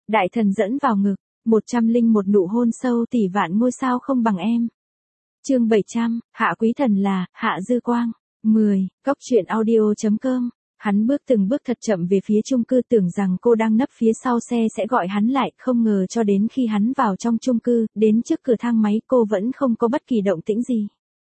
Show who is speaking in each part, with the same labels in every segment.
Speaker 1: Đại thần dẫn vào ngực, 101 nụ hôn sâu tỷ vạn ngôi sao không bằng em. Chương 700, Hạ Quý Thần là Hạ Dư Quang. 10. Cốc truyện audio.com. Hắn bước từng bước thật chậm về phía chung cư, tưởng rằng cô đang nấp phía sau xe sẽ gọi hắn lại, không ngờ cho đến khi hắn vào trong chung cư, đến trước cửa thang máy cô vẫn không có bất kỳ động tĩnh gì.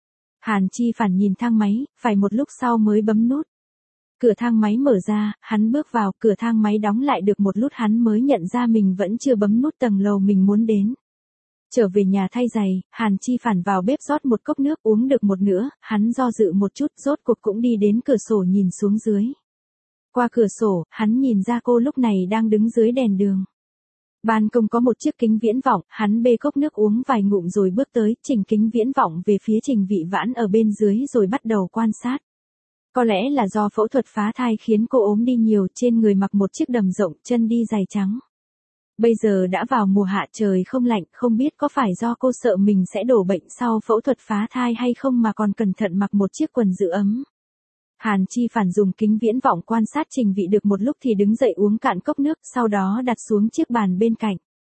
Speaker 1: Hàn Chi Phản nhìn thang máy, phải một lúc sau mới bấm nút. Cửa thang máy mở ra, hắn bước vào, cửa thang máy đóng lại được một lúc hắn mới nhận ra mình vẫn chưa bấm nút tầng lầu mình muốn đến. Trở về nhà thay giày, Hàn Chi Phản vào bếp rót một cốc nước, uống được một nửa, hắn do dự một chút, rốt cuộc cũng đi đến cửa sổ nhìn xuống dưới. Qua cửa sổ, hắn nhìn ra cô lúc này đang đứng dưới đèn đường. Ban công có một chiếc kính viễn vọng, hắn bê cốc nước uống vài ngụm rồi bước tới, chỉnh kính viễn vọng về phía Trình Vị Vãn ở bên dưới rồi bắt đầu quan sát. Có lẽ là do phẫu thuật phá thai khiến cô ốm đi nhiều, trên người mặc một chiếc đầm rộng, chân đi giày trắng. Bây giờ đã vào mùa hạ, trời không lạnh, không biết có phải do cô sợ mình sẽ đổ bệnh sau phẫu thuật phá thai hay không mà còn cẩn thận mặc một chiếc quần giữ ấm. Hàn Chi Phản dùng kính viễn vọng quan sát Trình Vị được một lúc thì đứng dậy uống cạn cốc nước, sau đó đặt xuống chiếc bàn bên cạnh.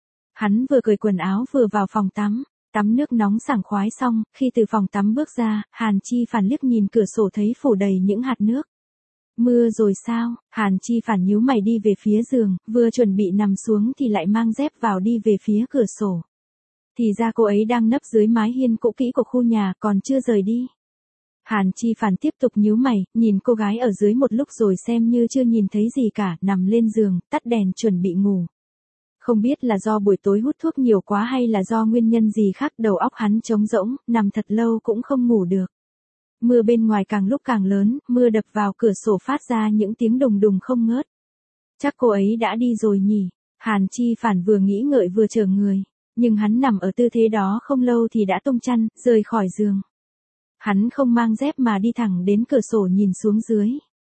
Speaker 1: Hắn vừa cởi quần áo vừa vào phòng tắm, tắm nước nóng sảng khoái xong, khi từ phòng tắm bước ra, Hàn Chi Phản liếc nhìn cửa sổ thấy phủ đầy những hạt nước. Mưa rồi sao? Hàn Chi Phản nhíu mày đi về phía giường, vừa chuẩn bị nằm xuống thì lại mang dép vào đi về phía cửa sổ. Thì ra cô ấy đang nấp dưới mái hiên cũ kỹ của khu nhà, còn chưa rời đi. Hàn Chi Phản tiếp tục nhíu mày, nhìn cô gái ở dưới một lúc rồi xem như chưa nhìn thấy gì cả, nằm lên giường, tắt đèn chuẩn bị ngủ. Không biết là do buổi tối hút thuốc nhiều quá hay là do nguyên nhân gì khác, đầu óc hắn trống rỗng, nằm thật lâu cũng không ngủ được. Mưa bên ngoài càng lúc càng lớn, mưa đập vào cửa sổ phát ra những tiếng đùng đùng không ngớt. Chắc cô ấy đã đi rồi nhỉ? Hàn Chi Phản vừa nghĩ ngợi vừa trở người, nhưng hắn nằm ở tư thế đó không lâu thì đã tung chăn, rời khỏi giường. Hắn không mang dép mà đi thẳng đến cửa sổ nhìn xuống dưới.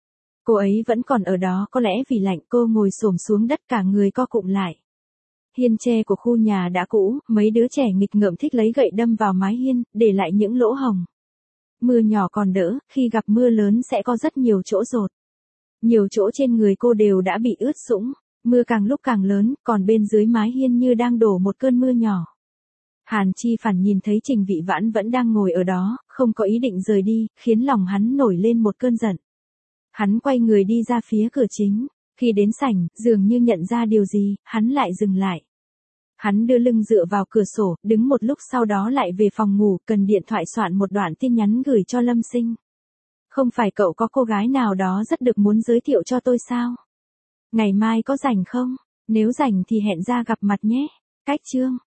Speaker 1: Cô ấy vẫn còn ở đó, có lẽ vì lạnh cô ngồi xổm xuống đất cả người co cụm lại. Hiên tre của khu nhà đã cũ, mấy đứa trẻ nghịch ngợm thích lấy gậy đâm vào mái hiên, để lại những lỗ hồng. Mưa nhỏ còn đỡ, khi gặp mưa lớn sẽ có rất nhiều chỗ dột. Nhiều chỗ trên người cô đều đã bị ướt sũng, mưa càng lúc càng lớn, còn bên dưới mái hiên như đang đổ một cơn mưa nhỏ. Hàn Chi Phản nhìn thấy Trình Vị Vãn vẫn đang ngồi ở đó, không có ý định rời đi, khiến lòng hắn nổi lên một cơn giận. Hắn quay người đi ra phía cửa chính, khi đến sảnh, dường như nhận ra điều gì, hắn lại dừng lại. Hắn đưa lưng dựa vào cửa sổ, đứng một lúc sau đó lại về phòng ngủ, cần điện thoại soạn một đoạn tin nhắn gửi cho Lâm Sinh. Không phải cậu có cô gái nào đó rất được muốn giới thiệu cho tôi sao? Ngày mai có rảnh không? Nếu rảnh thì hẹn ra gặp mặt nhé. Cách chương.